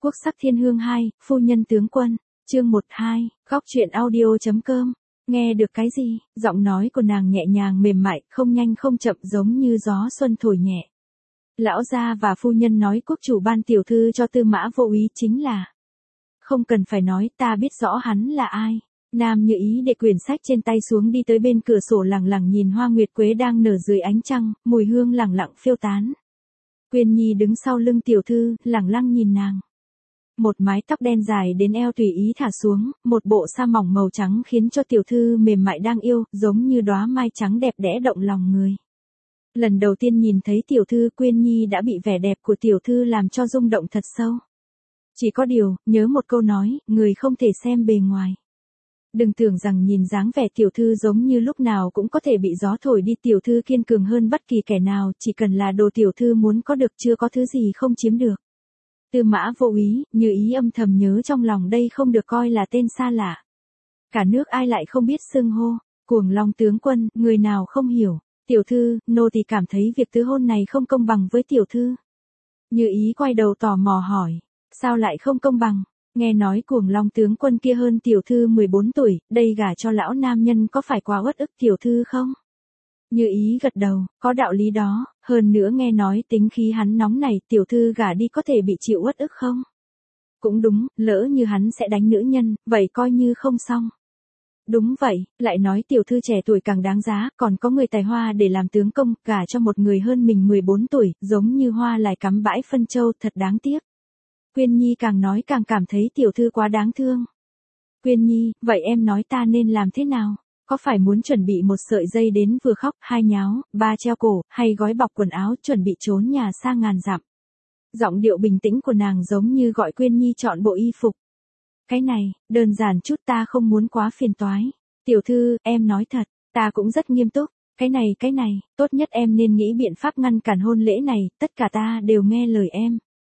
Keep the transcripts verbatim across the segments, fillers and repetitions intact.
Quốc sắc thiên hương hai, phu nhân tướng quân, chương một hai, góc truyện audio.com. Nghe được cái gì? Giọng nói của nàng nhẹ nhàng mềm mại, không nhanh không chậm giống như gió xuân thổi nhẹ. Lão gia và phu nhân nói quốc chủ ban tiểu thư cho Tư Mã Vô Úy chính là. Không cần phải nói, ta biết rõ hắn là ai. Nam Như Ý để quyển sách trên tay xuống đi tới bên cửa sổ lẳng lặng nhìn hoa nguyệt quế đang nở dưới ánh trăng, mùi hương lẳng lặng phiêu tán. Quyên Nhi đứng sau lưng tiểu thư, lẳng lặng nhìn nàng. Một mái tóc đen dài đến eo tùy ý thả xuống, một bộ sa mỏng màu trắng khiến cho tiểu thư mềm mại đang yêu, giống như đóa mai trắng đẹp đẽ động lòng người. Lần đầu tiên nhìn thấy tiểu thư, Quyên Nhi đã bị vẻ đẹp của tiểu thư làm cho rung động thật sâu. Chỉ có điều, nhớ một câu nói, người không thể xem bề ngoài. Đừng tưởng rằng nhìn dáng vẻ tiểu thư giống như lúc nào cũng có thể bị gió thổi đi, tiểu thư kiên cường hơn bất kỳ kẻ nào, chỉ cần là đồ tiểu thư muốn có được chưa có thứ gì không chiếm được. Tư Mã Vô Úy, Như Ý âm thầm nhớ trong lòng đây không được coi là tên xa lạ. Cả nước ai lại không biết xưng hô, Cuồng Long tướng quân, người nào không hiểu. Tiểu thư, nô tỳ cảm thấy việc tứ hôn này không công bằng với tiểu thư. Như Ý quay đầu tò mò hỏi, sao lại không công bằng? Nghe nói Cuồng Long tướng quân kia hơn tiểu thư mười bốn tuổi, đây gả cho lão nam nhân có phải quá uất ức tiểu thư không? Như Ý gật đầu, có đạo lý đó, hơn nữa nghe nói tính khí hắn nóng này, tiểu thư gả đi có thể bị chịu uất ức không? Cũng đúng, lỡ như hắn sẽ đánh nữ nhân, vậy coi như không xong. Đúng vậy, lại nói tiểu thư trẻ tuổi càng đáng giá, còn có người tài hoa để làm tướng công, gả cho một người hơn mình mười bốn tuổi, giống như hoa lại cắm bãi phân châu, thật đáng tiếc. Quyên Nhi càng nói càng cảm thấy tiểu thư quá đáng thương. Quyên Nhi, vậy em nói ta nên làm thế nào? Có phải muốn chuẩn bị một sợi dây đến vừa khóc, hai nháo, ba treo cổ, hay gói bọc quần áo chuẩn bị trốn nhà xa ngàn dặm? Giọng điệu bình tĩnh của nàng giống như gọi Quyên Nhi chọn bộ y phục. Cái này, đơn giản chút, ta không muốn quá phiền toái. Tiểu thư, em nói thật, ta cũng rất nghiêm túc. Cái này, cái này, tốt nhất em nên nghĩ biện pháp ngăn cản hôn lễ này, tất cả ta đều nghe lời em.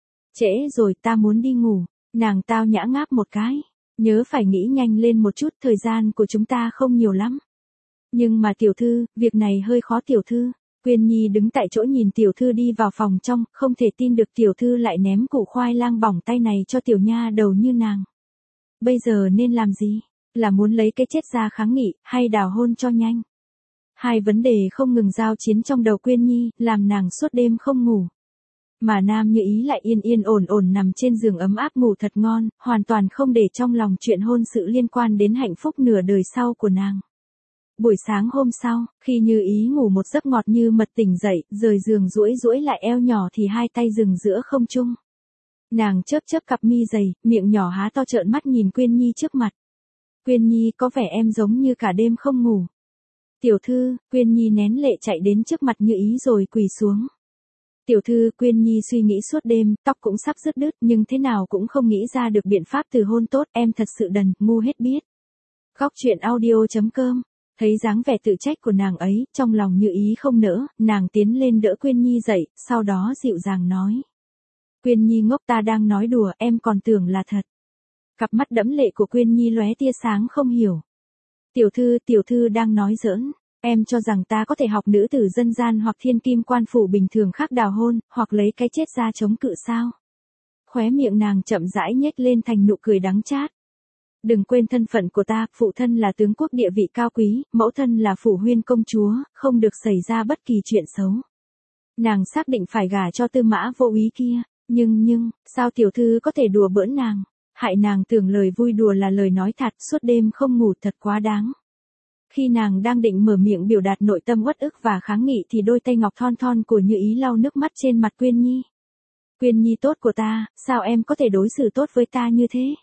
Trễ rồi, ta muốn đi ngủ. Nàng tao nhã ngáp một cái. Nhớ phải nghĩ nhanh lên một chút, thời gian của chúng ta không nhiều lắm. Nhưng mà tiểu thư, việc này hơi khó tiểu thư. Quyên Nhi đứng tại chỗ nhìn tiểu thư đi vào phòng trong, không thể tin được tiểu thư lại ném củ khoai lang bỏng tay này cho tiểu nha đầu như nàng. Bây giờ nên làm gì? Là muốn lấy cái chết ra kháng nghị, hay đào hôn cho nhanh? Hai vấn đề không ngừng giao chiến trong đầu Quyên Nhi, làm nàng suốt đêm không ngủ. Mà Nam Như Ý lại yên yên ổn ổn nằm trên giường ấm áp ngủ thật ngon, hoàn toàn không để trong lòng chuyện hôn sự liên quan đến hạnh phúc nửa đời sau của nàng. Buổi sáng hôm sau, khi Như Ý ngủ một giấc ngọt như mật tỉnh dậy, rời giường duỗi duỗi lại eo nhỏ thì hai tay dừng giữa không trung. Nàng chớp chớp cặp mi dày, miệng nhỏ há to trợn mắt nhìn Quyên Nhi trước mặt. Quyên Nhi, có vẻ em giống như cả đêm không ngủ. Tiểu thư, Quyên Nhi nén lệ chạy đến trước mặt Như Ý rồi quỳ xuống. Tiểu thư, Quyên Nhi suy nghĩ suốt đêm, tóc cũng sắp rứt đứt, nhưng thế nào cũng không nghĩ ra được biện pháp từ hôn tốt, em thật sự đần, ngu hết biết. Góc truyện audio.com. Thấy dáng vẻ tự trách của nàng ấy, trong lòng Như Ý không nỡ, nàng tiến lên đỡ Quyên Nhi dậy, sau đó dịu dàng nói. Quyên Nhi ngốc, ta đang nói đùa, em còn tưởng là thật. Cặp mắt đẫm lệ của Quyên Nhi lóe tia sáng không hiểu. Tiểu thư, tiểu thư đang nói giỡn. Em cho rằng ta có thể học nữ tử dân gian hoặc thiên kim quan phủ bình thường khác đào hôn, hoặc lấy cái chết ra chống cự sao? Khóe miệng nàng chậm rãi nhếch lên thành nụ cười đắng chát. Đừng quên thân phận của ta, phụ thân là tướng quốc địa vị cao quý, mẫu thân là phủ huyên công chúa, không được xảy ra bất kỳ chuyện xấu. Nàng xác định phải gả cho Tư Mã Vô Úy kia, nhưng nhưng, sao tiểu thư có thể đùa bỡn nàng, hại nàng tưởng lời vui đùa là lời nói thật, suốt đêm không ngủ thật quá đáng. Khi nàng đang định mở miệng biểu đạt nội tâm uất ức và kháng nghị thì đôi tay ngọc thon thon của Như Ý lau nước mắt trên mặt Quyên Nhi. Quyên Nhi tốt của ta, sao em có thể đối xử tốt với ta như thế?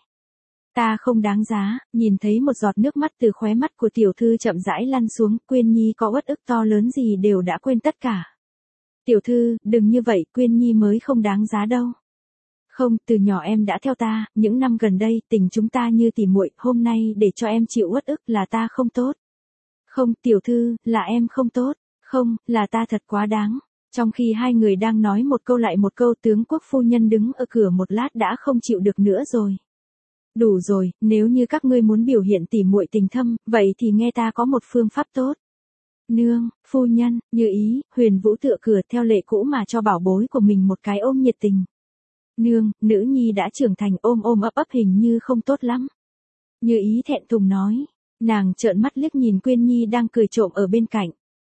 Ta không đáng giá. Nhìn thấy một giọt nước mắt từ khóe mắt của tiểu thư chậm rãi lăn xuống, Quyên Nhi có uất ức to lớn gì đều đã quên tất cả. Tiểu thư, đừng như vậy, Quyên Nhi mới không đáng giá đâu. Không, từ nhỏ em đã theo ta, những năm gần đây, tình chúng ta như tỉ muội, hôm nay để cho em chịu uất ức là ta không tốt. Không, tiểu thư, là em không tốt. Không, là ta thật quá đáng. Trong khi hai người đang nói một câu lại một câu, tướng quốc phu nhân đứng ở cửa một lát đã không chịu được nữa rồi. Đủ rồi, nếu như các ngươi muốn biểu hiện tỉ muội tình thâm, vậy thì nghe ta có một phương pháp tốt. Nương, phu nhân, Như Ý, Huyền Vũ tựa cửa theo lệ cũ mà cho bảo bối của mình một cái ôm nhiệt tình. Nương, nữ nhi đã trưởng thành, ôm ôm ấp ấp hình như không tốt lắm. Như Ý thẹn thùng nói. Nàng trợn mắt liếc nhìn Quyên Nhi đang cười trộm ở bên cạnh.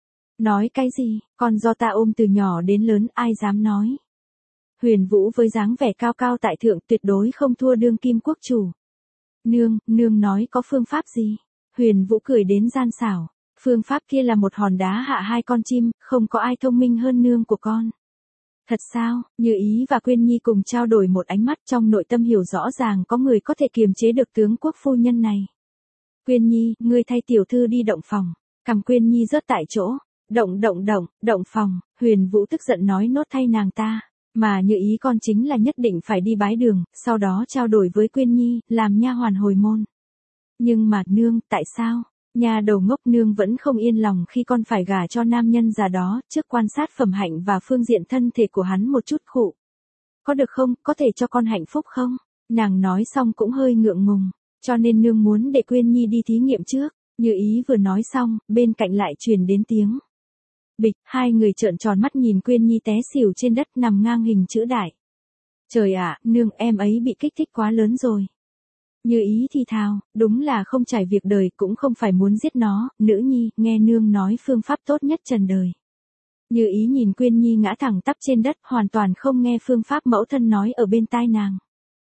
Nói cái gì, con do ta ôm từ nhỏ đến lớn, ai dám nói. Huyền Vũ với dáng vẻ cao cao tại thượng tuyệt đối không thua đương kim quốc chủ. Nương, nương nói có phương pháp gì? Huyền Vũ cười đến gian xảo. Phương pháp kia là một hòn đá hạ hai con chim, không có ai thông minh hơn nương của con. Thật sao? Như Ý và Quyên Nhi cùng trao đổi một ánh mắt, trong nội tâm hiểu rõ ràng có người có thể kiềm chế được tướng quốc phu nhân này. Quyên Nhi, ngươi thay tiểu thư đi động phòng. Cầm Quyên Nhi rớt tại chỗ. Động động động, động phòng. Huyền Vũ tức giận nói nốt thay nàng ta. Mà Như Ý con chính là nhất định phải đi bái đường, sau đó trao đổi với Quyên Nhi, làm nha hoàn hồi môn. Nhưng mà nương, tại sao? Nhà đầu ngốc, nương vẫn không yên lòng khi con phải gả cho nam nhân già đó, trước quan sát phẩm hạnh và phương diện thân thể của hắn một chút khụ. Có được không, có thể cho con hạnh phúc không? Nàng nói xong cũng hơi ngượng ngùng, cho nên nương muốn để Quyên Nhi đi thí nghiệm trước. Như Ý vừa nói xong, bên cạnh lại truyền đến tiếng. Bịch, hai người trợn tròn mắt nhìn Quyên Nhi té xỉu trên đất nằm ngang hình chữ đại. Trời ạ, nương, em ấy bị kích thích quá lớn rồi. Như Ý thì thào, đúng là không trải việc đời, cũng không phải muốn giết nó, nữ nhi, nghe nương nói phương pháp tốt nhất trần đời. Như Ý nhìn Quyên Nhi ngã thẳng tắp trên đất, hoàn toàn không nghe phương pháp mẫu thân nói ở bên tai nàng.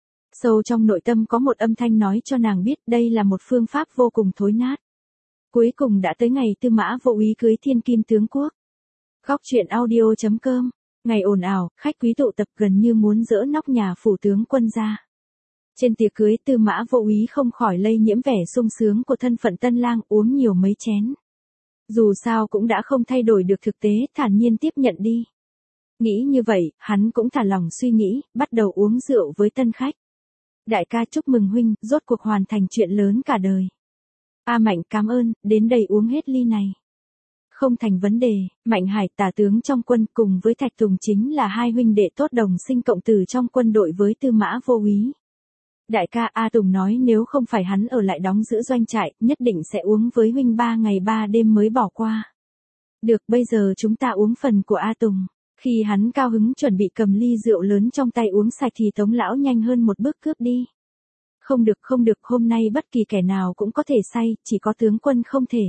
Sâu trong nội tâm có một âm thanh nói cho nàng biết đây là một phương pháp vô cùng thối nát. Cuối cùng đã tới ngày Tư Mã Vô Úy cưới thiên kim tướng quốc. Góc truyện audio chấm com. Ngày ồn ào, khách quý tụ tập gần như muốn dỡ nóc nhà phủ tướng quân ra. Trên tiệc cưới, Tư Mã Vô Úy không khỏi lây nhiễm vẻ sung sướng của thân phận tân lang, uống nhiều mấy chén. Dù sao cũng đã không thay đổi được thực tế, thản nhiên tiếp nhận đi. Nghĩ như vậy, hắn cũng thả lòng suy nghĩ, bắt đầu uống rượu với tân khách. Đại ca chúc mừng huynh, rốt cuộc hoàn thành chuyện lớn cả đời. A Mạnh cảm ơn, đến đây uống hết ly này. Không thành vấn đề, Mạnh Hải tả tướng trong quân cùng với Thạch Tùng chính là hai huynh đệ tốt đồng sinh cộng tử trong quân đội với Tư Mã Vô Úy. Đại ca, A Tùng nói nếu không phải hắn ở lại đóng giữ doanh trại, nhất định sẽ uống với huynh ba ngày ba đêm mới bỏ qua. Được, bây giờ chúng ta uống phần của A Tùng. Khi hắn cao hứng chuẩn bị cầm ly rượu lớn trong tay uống sạch thì Tống lão nhanh hơn một bước cướp đi. Không được không được, hôm nay bất kỳ kẻ nào cũng có thể say, chỉ có tướng quân không thể.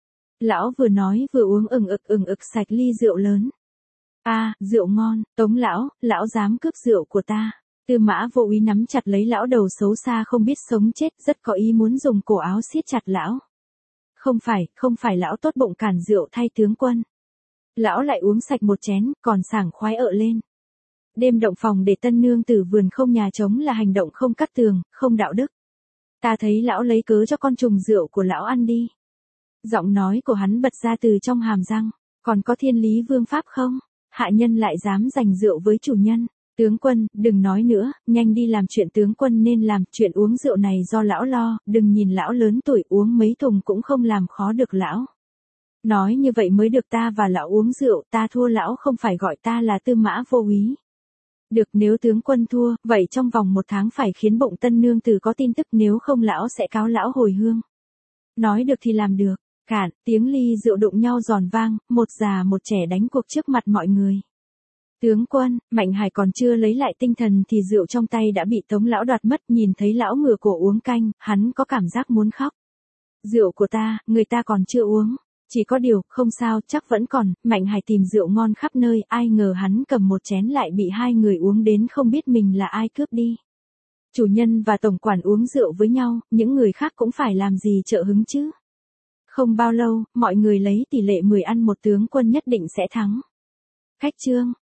Lão vừa nói vừa uống ừng ực ừng ực sạch ly rượu lớn. A, à, rượu ngon, Tống lão, lão dám cướp rượu của ta. Tư Mã Vô Úy nắm chặt lấy lão đầu xấu xa không biết sống chết, rất có ý muốn dùng cổ áo siết chặt lão. Không phải, không phải lão tốt bụng cản rượu thay tướng quân. Lão lại uống sạch một chén, còn sảng khoái ợ lên. Đêm động phòng để tân nương tử vườn không nhà trống là hành động không cắt tường, không đạo đức. Ta thấy lão lấy cớ cho con trùng rượu của lão ăn đi. Giọng nói của hắn bật ra từ trong hàm răng. Còn có thiên lý vương pháp không? Hạ nhân lại dám giành rượu với chủ nhân. Tướng quân, đừng nói nữa, nhanh đi làm chuyện tướng quân nên làm, chuyện uống rượu này do lão lo, đừng nhìn lão lớn tuổi uống mấy thùng cũng không làm khó được lão. Nói như vậy mới được, ta và lão uống rượu, ta thua lão không phải gọi ta là Tư Mã Vô Úy. Được, nếu tướng quân thua, vậy trong vòng một tháng phải khiến bụng tân nương tử có tin tức, nếu không lão sẽ cáo lão hồi hương. Nói được thì làm được. Cạn, tiếng ly rượu đụng nhau giòn vang, một già một trẻ đánh cuộc trước mặt mọi người. Tướng quân, Mạnh Hải còn chưa lấy lại tinh thần thì rượu trong tay đã bị Tống lão đoạt mất, nhìn thấy lão ngửa cổ uống canh, hắn có cảm giác muốn khóc. Rượu của ta, người ta còn chưa uống. Chỉ có điều, không sao, chắc vẫn còn, Mạnh Hải tìm rượu ngon khắp nơi, ai ngờ hắn cầm một chén lại bị hai người uống đến không biết mình là ai cướp đi. Chủ nhân và tổng quản uống rượu với nhau, những người khác cũng phải làm gì trợ hứng chứ. Không bao lâu, mọi người lấy tỷ lệ mười ăn một tướng quân nhất định sẽ thắng. Khách trương,